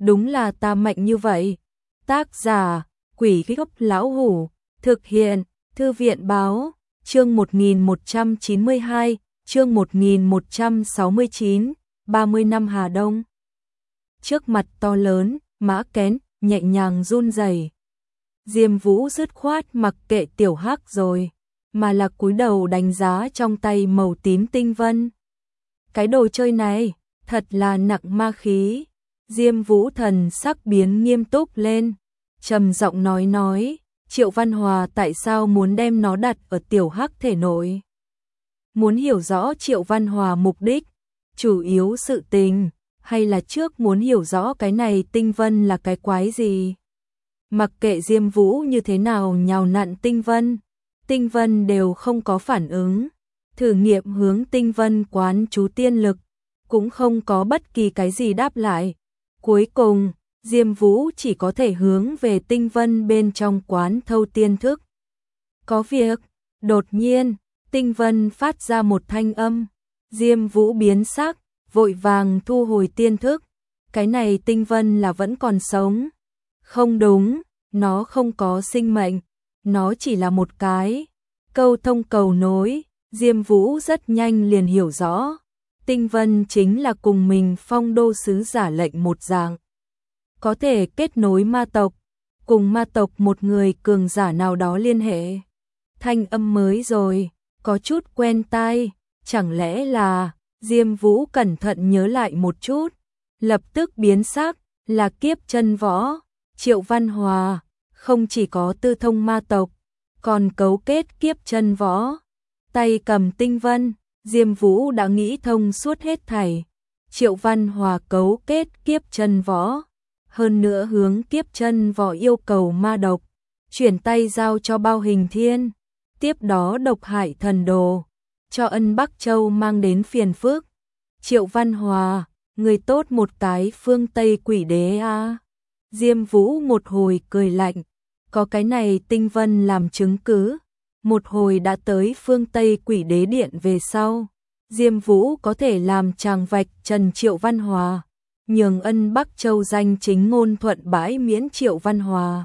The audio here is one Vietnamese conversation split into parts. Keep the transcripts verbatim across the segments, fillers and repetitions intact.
đúng là ta mạnh như vậy. Tác giả, Quỷ Gốc Lão Hủ, thực hiện, Thư viện Báo, chương một nghìn một trăm chín mươi hai, chương một nghìn một trăm sáu mươi chín, ba mươi năm Hà Đông. Trước mặt to lớn, Mã Kén nhẹ nhàng run rẩy. Diêm Vũ dứt khoát mặc kệ Tiểu Hắc rồi, mà là cúi đầu đánh giá trong tay màu tím tinh vân. Cái đồ chơi này, thật là nặng ma khí. Diêm Vũ thần sắc biến nghiêm túc lên, trầm giọng nói nói, Triệu Văn Hòa tại sao muốn đem nó đặt ở Tiểu Hắc thể nội? Muốn hiểu rõ Triệu Văn Hòa mục đích, chủ yếu sự tình, hay là trước muốn hiểu rõ cái này tinh vân là cái quái gì? Mặc kệ Diêm Vũ như thế nào nhào nặn tinh vân, tinh vân đều không có phản ứng. Thử nghiệm hướng tinh vân quán chú tiên lực, cũng không có bất kỳ cái gì đáp lại. Cuối cùng, Diêm Vũ chỉ có thể hướng về tinh vân bên trong quán thâu tiên thức. Có việc, đột nhiên, tinh vân phát ra một thanh âm. Diêm Vũ biến sắc, vội vàng thu hồi tiên thức. Cái này tinh vân là vẫn còn sống. Không đúng, nó không có sinh mệnh, nó chỉ là một cái câu thông cầu nối. Diêm Vũ rất nhanh liền hiểu rõ, tinh vân chính là cùng mình Phong Đô sứ giả lệnh một dạng, có thể kết nối ma tộc, cùng ma tộc một người cường giả nào đó liên hệ. Thanh âm mới rồi, có chút quen tai, chẳng lẽ là... Diêm Vũ cẩn thận nhớ lại một chút, lập tức biến sắc, là Kiếp Chân Võ. Triệu Văn Hòa không chỉ có tư thông ma tộc, còn cấu kết Kiếp Chân Võ. Tay cầm tinh vân, Diêm Vũ đã nghĩ thông suốt hết thảy. Triệu Văn Hòa cấu kết Kiếp Chân Võ, hơn nữa hướng Kiếp Chân Võ yêu cầu ma độc, chuyển tay giao cho Bao Hình Thiên, tiếp đó độc hại thần đồ, cho Ân Bắc Châu mang đến phiền phức. Triệu Văn Hòa, người tốt một cái phương Tây quỷ đế a. À. Diêm Vũ một hồi cười lạnh, có cái này tinh vân làm chứng cứ. Một hồi đã tới phương Tây quỷ đế điện về sau, Diêm Vũ có thể làm chàng vạch trần Triệu Văn Hòa, nhường Ân Bắc Châu danh chính ngôn thuận bãi miễn Triệu Văn Hòa,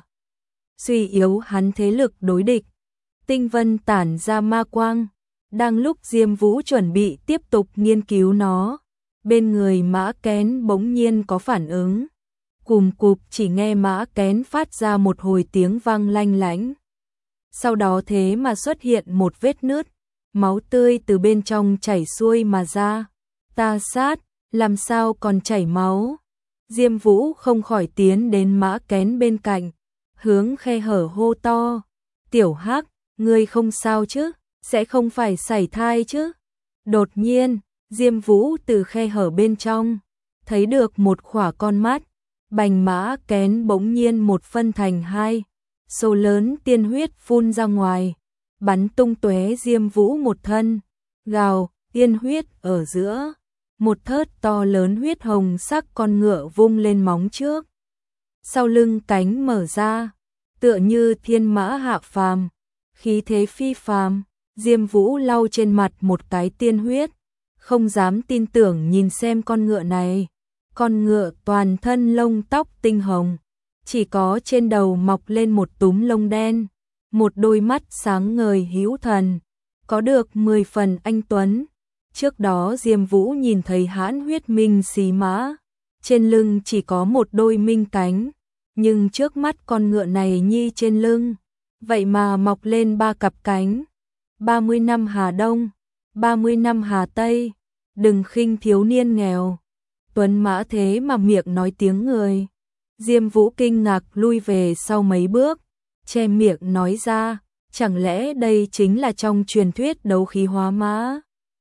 suy yếu hắn thế lực đối địch. Tinh vân tản ra ma quang, đang lúc Diêm Vũ chuẩn bị tiếp tục nghiên cứu nó, bên người Mã Kén bỗng nhiên có phản ứng. Cùm cụp, chỉ nghe Mã Kén phát ra một hồi tiếng vang lanh lảnh. Sau đó thế mà xuất hiện một vết nứt, máu tươi từ bên trong chảy xuôi mà ra. Ta sát, làm sao còn chảy máu? Diêm Vũ không khỏi tiến đến Mã Kén bên cạnh, hướng khe hở hô to, Tiểu Hắc, ngươi không sao chứ? Sẽ không phải sảy thai chứ? Đột nhiên, Diêm Vũ từ khe hở bên trong thấy được một khỏa con mắt, bành. Mã Kén bỗng nhiên một phân thành hai, số lớn tiên huyết phun ra ngoài, bắn tung tóe Diêm Vũ một thân. Gào, tiên huyết ở giữa, một thớt to lớn huyết hồng sắc con ngựa vung lên móng trước, sau lưng cánh mở ra, tựa như thiên mã hạ phàm, khí thế phi phàm. Diêm Vũ lau trên mặt một cái tiên huyết, không dám tin tưởng nhìn xem con ngựa này. Con ngựa toàn thân lông tóc tinh hồng, chỉ có trên đầu mọc lên một túm lông đen, một đôi mắt sáng ngời hữu thần, có được mười phần anh tuấn. Trước đó Diêm Vũ nhìn thấy hãn huyết minh xí mã, trên lưng chỉ có một đôi minh cánh, nhưng trước mắt con ngựa này nhi trên lưng, vậy mà mọc lên ba cặp cánh. ba mươi năm Hà Đông, ba mươi năm Hà Tây, đừng khinh thiếu niên nghèo. Tuấn mã thế mà miệng nói tiếng người. Diêm Vũ kinh ngạc lui về sau mấy bước, che miệng nói ra, chẳng lẽ đây chính là trong truyền thuyết đấu khí hóa mã?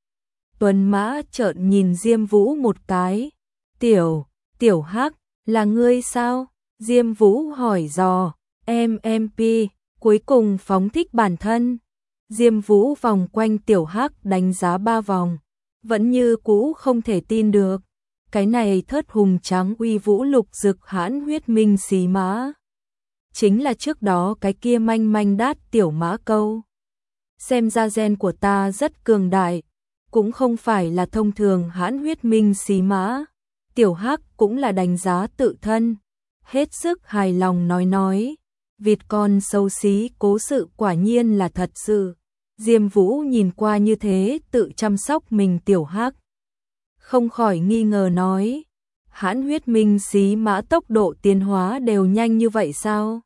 Tuấn mã trợn nhìn Diêm Vũ một cái. Tiểu, Tiểu Hắc, là ngươi sao? Diêm Vũ hỏi dò. Em em pi, cuối cùng phóng thích bản thân. Diêm Vũ vòng quanh Tiểu Hắc đánh giá ba vòng, vẫn như cũ không thể tin được. Cái này thớt hùng trắng uy vũ lục dực hãn huyết minh xí mã, chính là trước đó cái kia manh manh đát tiểu mã câu. Xem ra gen của ta rất cường đại, cũng không phải là thông thường hãn huyết minh xí mã. Tiểu Hắc cũng là đánh giá tự thân, hết sức hài lòng nói nói, vịt con xấu xí cố sự quả nhiên là thật sự. Diêm Vũ nhìn qua như thế tự chăm sóc mình Tiểu Hắc, không khỏi nghi ngờ nói, hãn huyết minh xí mã tốc độ tiến hóa đều nhanh như vậy sao?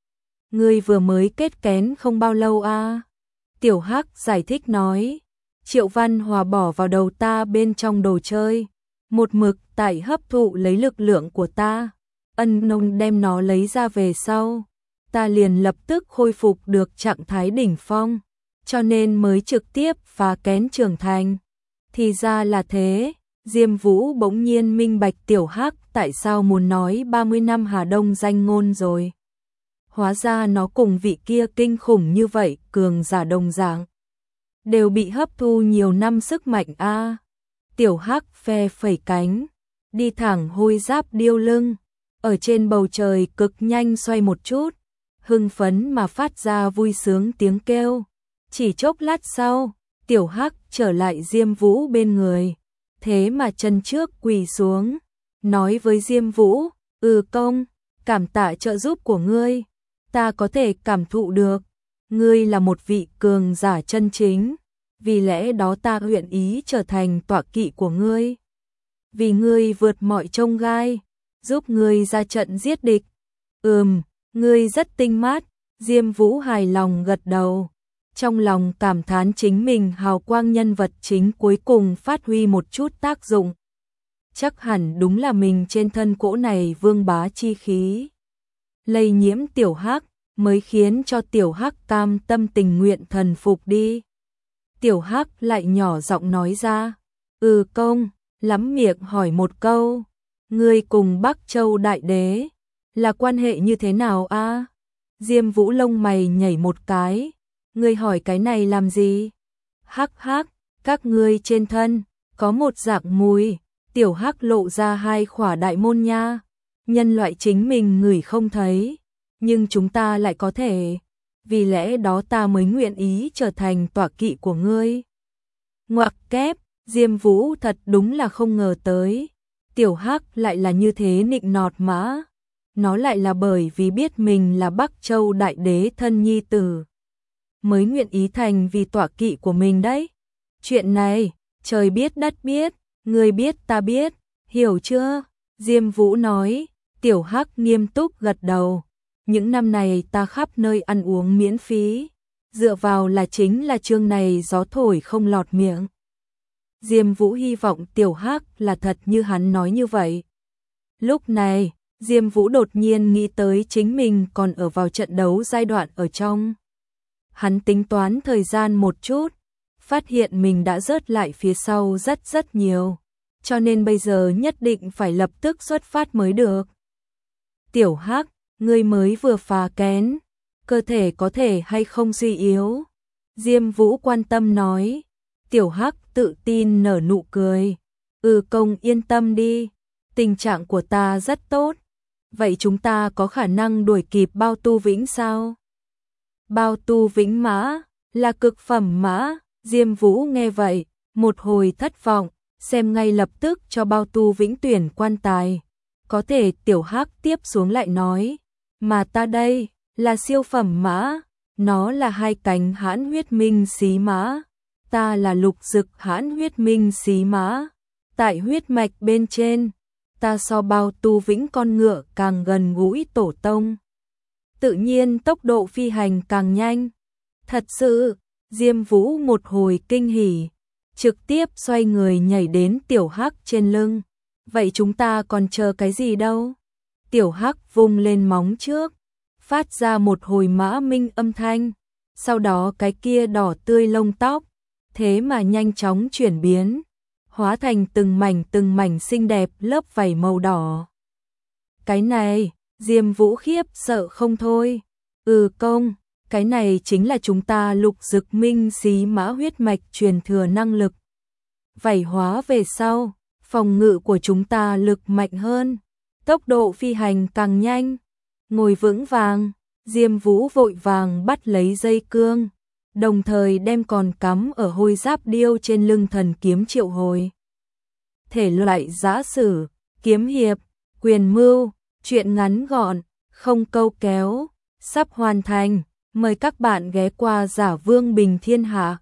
Ngươi vừa mới kết kén không bao lâu a? Tiểu Hắc giải thích nói, Triệu Văn Hòa bỏ vào đầu ta bên trong đồ chơi, một mực tại hấp thụ lấy lực lượng của ta, ân nông đem nó lấy ra về sau, ta liền lập tức khôi phục được trạng thái đỉnh phong, cho nên mới trực tiếp phá kén trưởng thành. Thì ra là thế. Diêm Vũ bỗng nhiên minh bạch Tiểu Hắc tại sao muốn nói ba mươi năm Hà Đông danh ngôn rồi. Hóa ra nó cùng vị kia kinh khủng như vậy, cường giả đồng dạng, đều bị hấp thu nhiều năm sức mạnh a. À, Tiểu Hắc phe phẩy cánh, đi thẳng hôi giáp điêu lưng, ở trên bầu trời cực nhanh xoay một chút, hưng phấn mà phát ra vui sướng tiếng kêu. Chỉ chốc lát sau, Tiểu Hắc trở lại Diêm Vũ bên người, thế mà chân trước quỳ xuống, nói với Diêm Vũ, ừ công, cảm tạ trợ giúp của ngươi, ta có thể cảm thụ được, ngươi là một vị cường giả chân chính, vì lẽ đó ta nguyện ý trở thành tọa kỵ của ngươi. Vì ngươi vượt mọi chông gai, giúp ngươi ra trận giết địch. Ừm, ngươi rất tinh mát, Diêm Vũ hài lòng gật đầu. Trong lòng cảm thán chính mình hào quang nhân vật chính cuối cùng phát huy một chút tác dụng. Chắc hẳn đúng là mình trên thân cỗ này vương bá chi khí lây nhiễm Tiểu Hắc, mới khiến cho Tiểu Hắc cam tâm tình nguyện thần phục đi. Tiểu Hắc lại nhỏ giọng nói ra, ừ công, lắm miệng hỏi một câu, ngươi cùng Bắc Châu Đại Đế là quan hệ như thế nào a? À? Diêm Vũ lông mày nhảy một cái, ngươi hỏi cái này làm gì? Hắc hắc, các ngươi trên thân có một dạng mùi. Tiểu Hắc lộ ra hai khỏa đại môn nha, nhân loại chính mình ngửi không thấy, nhưng chúng ta lại có thể, vì lẽ đó ta mới nguyện ý trở thành tọa kỵ của ngươi. Ngoặc kép, Diêm Vũ thật đúng là không ngờ tới, Tiểu Hắc lại là như thế nịnh nọt mã, nó lại là bởi vì biết mình là Bắc Châu Đại Đế thân nhi tử, mới nguyện ý thành vì tọa kỵ của mình đấy. Chuyện này, trời biết đất biết, ngươi biết ta biết, hiểu chưa? Diêm Vũ nói. Tiểu Hắc nghiêm túc gật đầu. Những năm này ta khắp nơi ăn uống miễn phí, dựa vào là chính là chương này gió thổi không lọt miệng. Diêm Vũ hy vọng Tiểu Hắc là thật như hắn nói như vậy. Lúc này, Diêm Vũ đột nhiên nghĩ tới chính mình còn ở vào trận đấu giai đoạn ở trong. Hắn tính toán thời gian một chút, phát hiện mình đã rớt lại phía sau rất rất nhiều, cho nên bây giờ nhất định phải lập tức xuất phát mới được. Tiểu Hắc, ngươi mới vừa phá kén, cơ thể có thể hay không suy yếu? Diêm Vũ quan tâm nói. Tiểu Hắc tự tin nở nụ cười. Ừ công yên tâm đi, tình trạng của ta rất tốt. Vậy chúng ta có khả năng đuổi kịp Bao Tu Vĩnh sao? Bao Tu Vĩnh mã, là cực phẩm mã. Diêm Vũ nghe vậy, một hồi thất vọng, xem ngay lập tức cho Bao Tu Vĩnh tuyển quan tài. Có thể Tiểu Hắc tiếp xuống lại nói, mà ta đây, là siêu phẩm mã, nó là hai cánh hãn huyết minh xí mã, ta là lục dực hãn huyết minh xí mã, tại huyết mạch bên trên, ta so Bao Tu Vĩnh con ngựa càng gần gũi tổ tông. Tự nhiên tốc độ phi hành càng nhanh. Thật sự, Diêm Vũ một hồi kinh hỉ, trực tiếp xoay người nhảy đến Tiểu Hắc trên lưng. Vậy chúng ta còn chờ cái gì đâu? Tiểu Hắc vung lên móng trước, phát ra một hồi mã minh âm thanh, sau đó cái kia đỏ tươi lông tóc, thế mà nhanh chóng chuyển biến, hóa thành từng mảnh từng mảnh xinh đẹp lớp vảy màu đỏ. Cái này, Diêm Vũ khiếp sợ không thôi. Ừ công, cái này chính là chúng ta lục dực minh xí mã huyết mạch truyền thừa năng lực. Vảy hóa về sau, phòng ngự của chúng ta lực mạnh hơn, tốc độ phi hành càng nhanh. Ngồi vững vàng, Diêm Vũ vội vàng bắt lấy dây cương, đồng thời đem còn cắm ở hôi giáp điêu trên lưng thần kiếm triệu hồi. Thể loại giã sử, kiếm hiệp, quyền mưu, truyện ngắn gọn, không câu kéo, sắp hoàn thành. Mời các bạn ghé qua Giả Vương Bình Thiên Hạ.